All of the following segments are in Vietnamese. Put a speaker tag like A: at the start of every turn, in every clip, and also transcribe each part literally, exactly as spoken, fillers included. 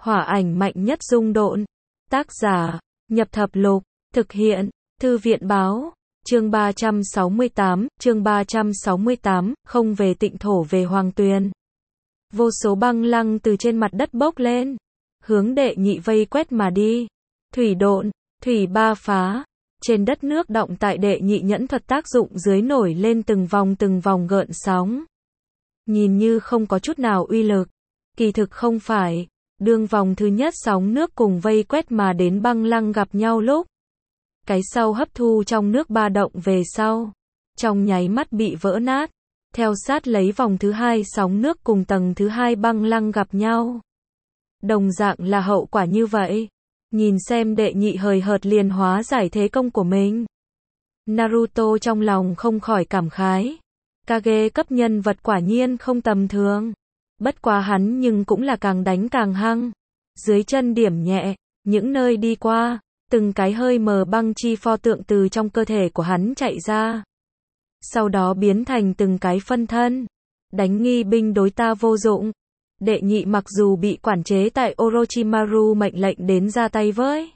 A: Hỏa ảnh mạnh nhất dung độn. Tác giả, Nhập Thập Lục. Thực hiện, Thư viện báo. Chương ba trăm sáu mươi tám, chương ba trăm sáu mươi tám, không về tịnh thổ về Hoàng Tuyền. Vô số băng lăng từ trên mặt đất bốc lên, hướng đệ nhị vây quét mà đi. Thủy độn, thủy ba phá. Trên đất nước động tại đệ nhị nhẫn thuật tác dụng dưới nổi lên từng vòng từng vòng gợn sóng. Nhìn như không có chút nào uy lực. Kỳ thực không phải. Đương vòng thứ nhất sóng nước cùng vây quét mà đến băng lăng gặp nhau lúc. Cái sau hấp thu trong nước ba động về sau. Trong nháy mắt bị vỡ nát. Theo sát lấy vòng thứ hai sóng nước cùng tầng thứ hai băng lăng gặp nhau. Đồng dạng là hậu quả như vậy. Nhìn xem đệ nhị hời hợt liền hóa giải thế công của mình. Naruto trong lòng không khỏi cảm khái. Kage cấp nhân vật quả nhiên không tầm thường. Bất quá hắn nhưng cũng là càng đánh càng hăng. Dưới chân điểm nhẹ, những nơi đi qua, từng cái hơi mờ băng chi pho tượng từ trong cơ thể của hắn chạy ra. Sau đó biến thành từng cái phân thân. Đánh nghi binh đối ta vô dụng. Đệ nhị mặc dù bị quản chế tại Orochimaru mệnh lệnh đến ra tay với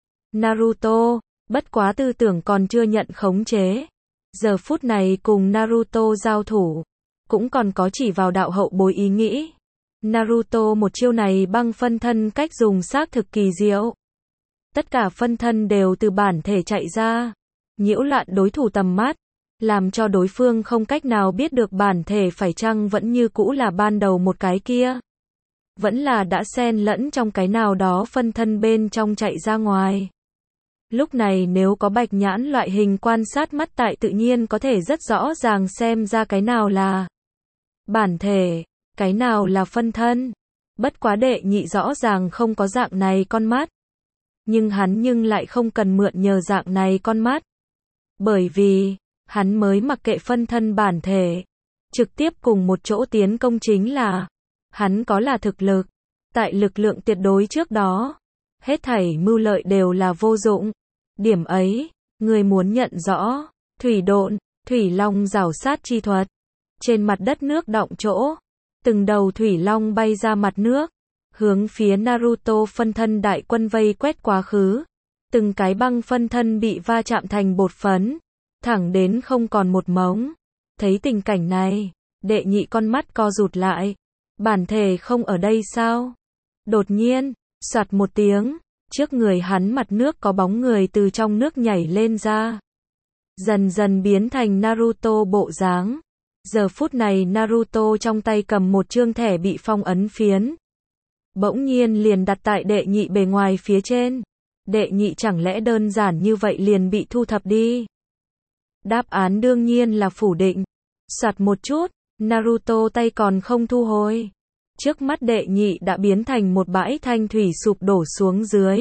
A: Naruto, bất quá tư tưởng còn chưa nhận khống chế. Giờ phút này cùng Naruto giao thủ, cũng còn có chỉ vào đạo hậu bối ý nghĩ. Naruto một chiêu này băng phân thân cách dùng xác thực kỳ diệu. Tất cả phân thân đều từ bản thể chạy ra, nhiễu loạn đối thủ tầm mắt, làm cho đối phương không cách nào biết được bản thể phải chăng vẫn như cũ là ban đầu một cái kia. Vẫn là đã xen lẫn trong cái nào đó phân thân bên trong chạy ra ngoài. Lúc này nếu có bạch nhãn loại hình quan sát mắt tại tự nhiên có thể rất rõ ràng xem ra cái nào là bản thể, cái nào là phân thân. Bất quá đệ nhị rõ ràng không có dạng này con mắt. Nhưng hắn nhưng lại không cần mượn nhờ dạng này con mắt. Bởi vì, hắn mới mặc kệ phân thân bản thể. Trực tiếp cùng một chỗ tiến công chính là, hắn có là thực lực. Tại lực lượng tuyệt đối trước đó, hết thảy mưu lợi đều là vô dụng. Điểm ấy, người muốn nhận rõ, thủy độn, thủy long rảo sát chi thuật. Trên mặt đất nước động chỗ, từng đầu thủy long bay ra mặt nước, hướng phía Naruto phân thân đại quân vây quét quá khứ. Từng cái băng phân thân bị va chạm thành bột phấn, thẳng đến không còn một mống. Thấy tình cảnh này, đệ nhị con mắt co rụt lại. Bản thể không ở đây sao? Đột nhiên, soạt một tiếng, trước người hắn mặt nước có bóng người từ trong nước nhảy lên ra. Dần dần biến thành Naruto bộ dáng. Giờ phút này Naruto trong tay cầm một chương thẻ bị phong ấn phiến. Bỗng nhiên liền đặt tại đệ nhị bề ngoài phía trên. Đệ nhị chẳng lẽ đơn giản như vậy liền bị thu thập đi? Đáp án đương nhiên là phủ định. Soạt một chút, Naruto tay còn không thu hồi. Trước mắt đệ nhị đã biến thành một bãi thanh thủy sụp đổ xuống dưới.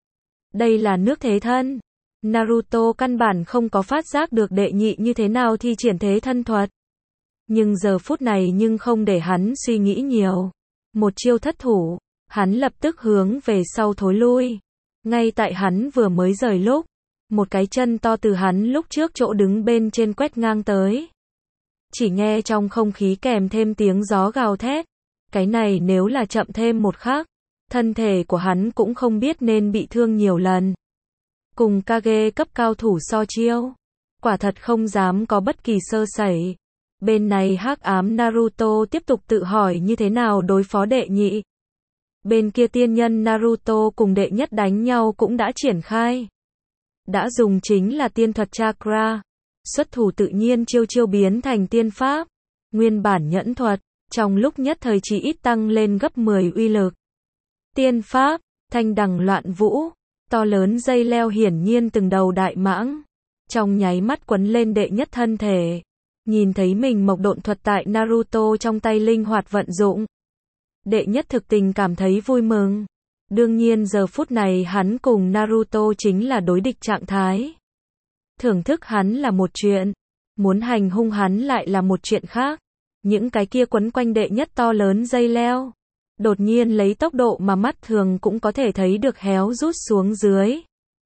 A: Đây là nước thế thân. Naruto căn bản không có phát giác được đệ nhị như thế nào thi triển thế thân thuật. Nhưng giờ phút này nhưng không để hắn suy nghĩ nhiều. Một chiêu thất thủ, hắn lập tức hướng về sau thối lui. Ngay tại hắn vừa mới rời lúc, một cái chân to từ hắn lúc trước chỗ đứng bên trên quét ngang tới. Chỉ nghe trong không khí kèm thêm tiếng gió gào thét. Cái này nếu là chậm thêm một khắc, thân thể của hắn cũng không biết nên bị thương nhiều lần. Cùng Kage cấp cao thủ so chiêu, quả thật không dám có bất kỳ sơ sẩy. Bên này hắc ám Naruto tiếp tục tự hỏi như thế nào đối phó đệ nhị. Bên kia tiên nhân Naruto cùng đệ nhất đánh nhau cũng đã triển khai. Đã dùng chính là tiên thuật chakra. Xuất thủ tự nhiên chiêu chiêu biến thành tiên pháp. Nguyên bản nhẫn thuật, trong lúc nhất thời chỉ ít tăng lên gấp mười uy lực. Tiên pháp, thanh đằng loạn vũ, to lớn dây leo hiển nhiên từng đầu đại mãng. Trong nháy mắt quấn lên đệ nhất thân thể. Nhìn thấy mình mộc độn thuật tại Naruto trong tay linh hoạt vận dụng. Đệ nhất thực tình cảm thấy vui mừng. Đương nhiên giờ phút này hắn cùng Naruto chính là đối địch trạng thái. Thưởng thức hắn là một chuyện, muốn hành hung hắn lại là một chuyện khác. Những cái kia quấn quanh đệ nhất to lớn dây leo, đột nhiên lấy tốc độ mà mắt thường cũng có thể thấy được héo rút xuống dưới.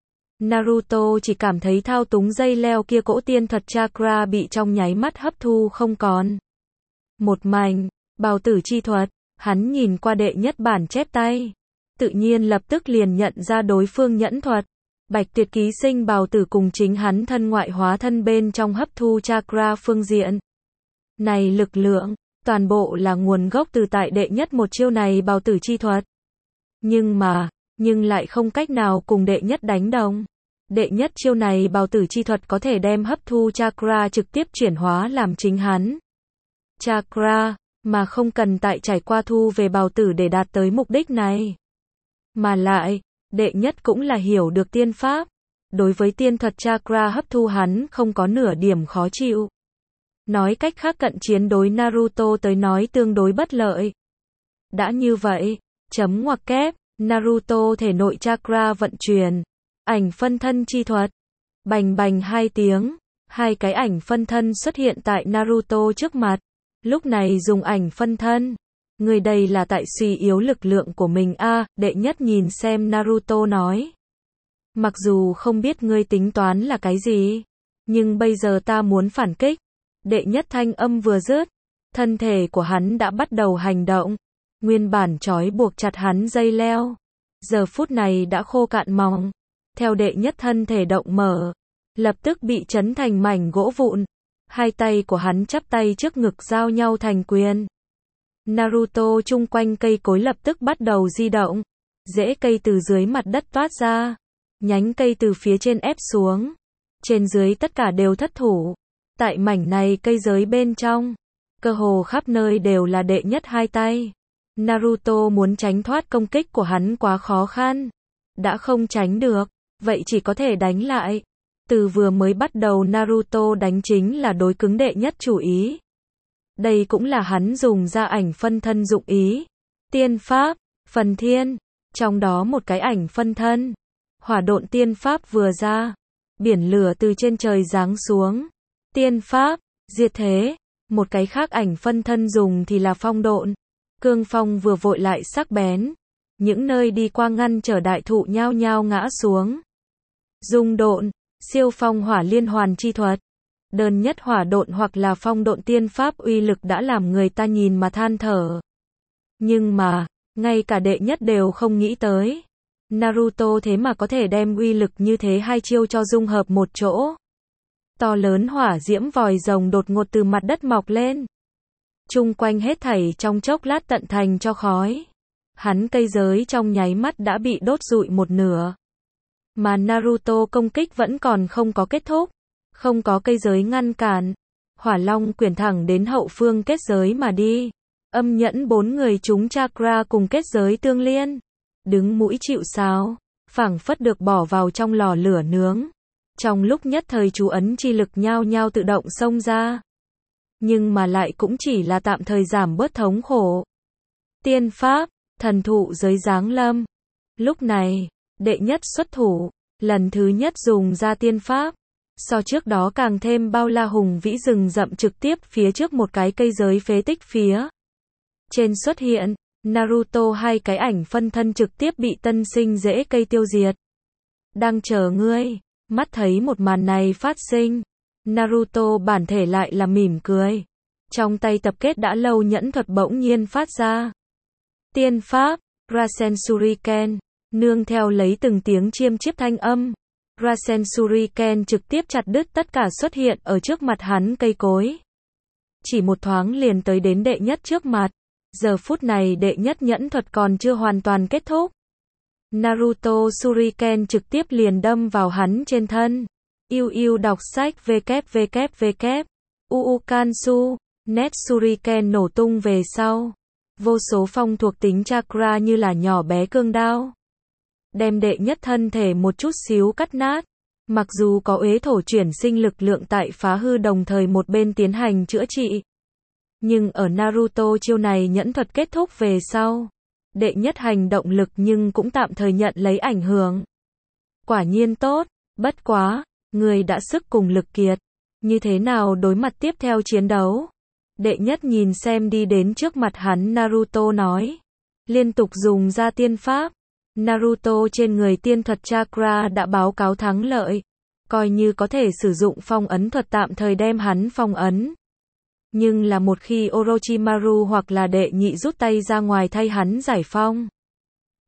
A: Naruto chỉ cảm thấy thao túng dây leo kia cỗ tiên thuật chakra bị trong nháy mắt hấp thu không còn. Một mảnh, bào tử chi thuật, hắn nhìn qua đệ nhất bản chép tay. tự nhiên lập tức liền nhận ra đối phương nhẫn thuật. Bạch Tuyệt ký sinh bào tử cùng chính hắn thân ngoại hóa thân bên trong hấp thu chakra phương diện. Này lực lượng, toàn bộ là nguồn gốc từ tại đệ nhất một chiêu này bào tử chi thuật. Nhưng mà, nhưng lại không cách nào cùng đệ nhất đánh đồng. Đệ nhất chiêu này bào tử chi thuật có thể đem hấp thu chakra trực tiếp chuyển hóa làm chính hắn. Chakra, mà không cần tại trải qua thu về bào tử để đạt tới mục đích này. Mà lại, đệ nhất cũng là hiểu được tiên pháp. Đối với tiên thuật chakra hấp thu hắn không có nửa điểm khó chịu. Nói cách khác cận chiến đối Naruto tới nói tương đối bất lợi. Đã như vậy, chấm ngoặc kép, Naruto thể nội chakra vận chuyển. Ảnh phân thân chi thuật. Bành bành hai tiếng, hai cái ảnh phân thân xuất hiện tại Naruto trước mặt. Lúc này dùng ảnh phân thân. Người đây là tại suy yếu lực lượng của mình a à, đệ nhất nhìn xem Naruto nói. Mặc dù không biết ngươi tính toán là cái gì, nhưng bây giờ ta muốn phản kích. Đệ nhất thanh âm vừa dứt, thân thể của hắn đã bắt đầu hành động. Nguyên bản trói buộc chặt hắn dây leo, giờ phút này đã khô cạn mỏng. Theo đệ nhất thân thể động mở, lập tức bị chấn thành mảnh gỗ vụn. Hai tay của hắn chắp tay trước ngực giao nhau thành quyền. Naruto chung quanh cây cối lập tức bắt đầu di động. Rễ cây từ dưới mặt đất toát ra. Nhánh cây từ phía trên ép xuống. Trên dưới tất cả đều thất thủ. Tại mảnh này cây giới bên trong, cơ hồ khắp nơi đều là đệ nhất hai tay. Naruto muốn tránh thoát công kích của hắn quá khó khăn. Đã không tránh được, vậy chỉ có thể đánh lại. Từ vừa mới bắt đầu Naruto đánh chính là đối cứng đệ nhất chủ ý. Đây cũng là hắn dùng ra ảnh phân thân dụng ý. Tiên pháp, phần thiên, trong đó một cái ảnh phân thân. Hỏa độn tiên pháp vừa ra, biển lửa từ trên trời giáng xuống. Tiên pháp, diệt thế, một cái khác ảnh phân thân dùng thì là phong độn. Cương phong vừa vội lại sắc bén. Những nơi đi qua ngăn trở đại thụ nhao nhao ngã xuống. Dung độn, siêu phong hỏa liên hoàn chi thuật. Đơn nhất hỏa độn hoặc là phong độn tiên pháp uy lực đã làm người ta nhìn mà than thở. Nhưng mà, ngay cả đệ nhất đều không nghĩ tới. Naruto thế mà có thể đem uy lực như thế hai chiêu cho dung hợp một chỗ. To lớn hỏa diễm vòi rồng đột ngột từ mặt đất mọc lên. Chung quanh hết thảy trong chốc lát tận thành cho khói. Hắn cây giới trong nháy mắt đã bị đốt rụi một nửa. Mà Naruto công kích vẫn còn không có kết thúc. Không có cây giới ngăn cản. Hỏa long quyển thẳng đến hậu phương kết giới mà đi. Âm nhẫn bốn người chúng chakra cùng kết giới tương liên. Đứng mũi chịu sào. Phảng phất được bỏ vào trong lò lửa nướng. Trong lúc nhất thời chú ấn chi lực nhao nhao tự động xông ra. Nhưng mà lại cũng chỉ là tạm thời giảm bớt thống khổ. Tiên pháp, thần thụ giới giáng lâm. Lúc này, đệ nhất xuất thủ, lần thứ nhất dùng ra tiên pháp. So trước đó càng thêm bao la hùng vĩ rừng rậm trực tiếp phía trước một cái cây giới phế tích phía. Trên xuất hiện, Naruto hai cái ảnh phân thân trực tiếp bị tân sinh rễ cây tiêu diệt. Đang chờ ngươi, mắt thấy một màn này phát sinh. Naruto bản thể lại là mỉm cười. Trong tay tập kết đã lâu nhẫn thuật bỗng nhiên phát ra. Tiên pháp, Rasen Shuriken, nương theo lấy từng tiếng chiêm chiếp thanh âm. Rasen Shuriken trực tiếp chặt đứt tất cả xuất hiện ở trước mặt hắn cây cối. Chỉ một thoáng liền tới đến đệ nhất trước mặt. Giờ phút này đệ nhất nhẫn thuật còn chưa hoàn toàn kết thúc. Naruto Shuriken trực tiếp liền đâm vào hắn trên thân. Yêu yêu đọc sách www. Uukansu, net Shuriken nổ tung về sau. Vô số phong thuộc tính chakra như là nhỏ bé cương đao. Đem đệ nhất thân thể một chút xíu cắt nát. Mặc dù có uế thổ chuyển sinh lực lượng tại phá hư đồng thời một bên tiến hành chữa trị. Nhưng ở Naruto chiêu này nhẫn thuật kết thúc về sau. Đệ nhất hành động lực nhưng cũng tạm thời nhận lấy ảnh hưởng. Quả nhiên tốt, bất quá, người đã sức cùng lực kiệt. Như thế nào đối mặt tiếp theo chiến đấu? Đệ nhất nhìn xem đi đến trước mặt hắn Naruto nói. Liên tục dùng ra tiên pháp. Naruto trên người tiên thuật chakra đã báo cáo thắng lợi. Coi như có thể sử dụng phong ấn thuật tạm thời đem hắn phong ấn. Nhưng là một khi Orochimaru hoặc là đệ nhị rút tay ra ngoài thay hắn giải phong.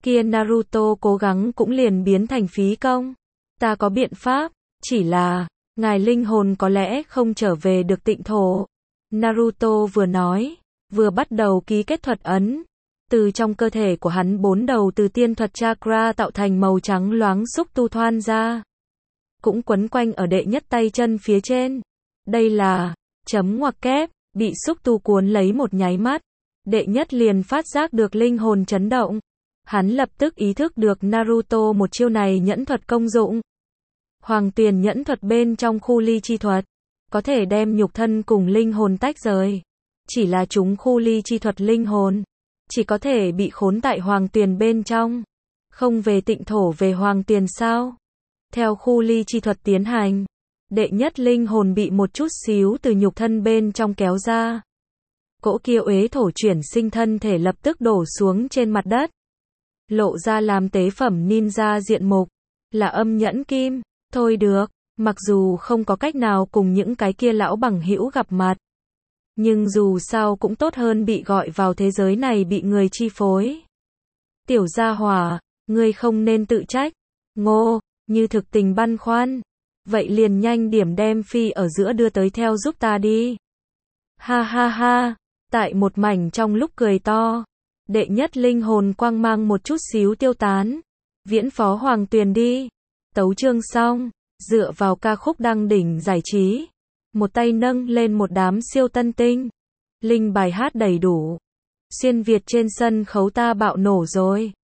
A: kia Naruto cố gắng cũng liền biến thành phí công. Ta có biện pháp, chỉ là, ngài linh hồn có lẽ không trở về được tịnh thổ. Naruto vừa nói, vừa bắt đầu ký kết thuật ấn. Từ trong cơ thể của hắn bốn đầu từ tiên thuật chakra tạo thành màu trắng loáng xúc tu thoan ra. Cũng quấn quanh ở đệ nhất tay chân phía trên. Đây là, chấm ngoặc kép, bị xúc tu cuốn lấy một nháy mắt. Đệ nhất liền phát giác được linh hồn chấn động. Hắn lập tức ý thức được Naruto một chiêu này nhẫn thuật công dụng. Hoàng tuyền nhẫn thuật bên trong khu ly chi thuật, có thể đem nhục thân cùng linh hồn tách rời. Chỉ là chúng khu ly chi thuật linh hồn, chỉ có thể bị khốn tại hoàng tuyền bên trong. Không về tịnh thổ về hoàng tuyền sao? Theo khu ly chi thuật tiến hành, đệ nhất linh hồn bị một chút xíu từ nhục thân bên trong kéo ra. Cỗ kia uế thổ chuyển sinh thân thể lập tức đổ xuống trên mặt đất. Lộ ra làm tế phẩm ninja diện mục, là âm nhẫn kim. Thôi được, mặc dù không có cách nào cùng những cái kia lão bằng hữu gặp mặt. Nhưng dù sao cũng tốt hơn bị gọi vào thế giới này bị người chi phối. Tiểu gia hỏa, ngươi không nên tự trách. Ngô, như thực tình băn khoăn. Vậy liền nhanh điểm đem phi ở giữa đưa tới theo giúp ta đi. Ha ha ha, tại một mảnh trong lúc cười to. Đệ nhất linh hồn quang mang một chút xíu tiêu tán. Viễn phó hoàng tuyền đi. Tấu chương xong, dựa vào ca khúc đăng đỉnh giải trí. Một tay nâng lên một đám siêu tân tinh. Linh bài hát đầy đủ. Xuyên Việt trên sân khấu ta bạo nổ rồi.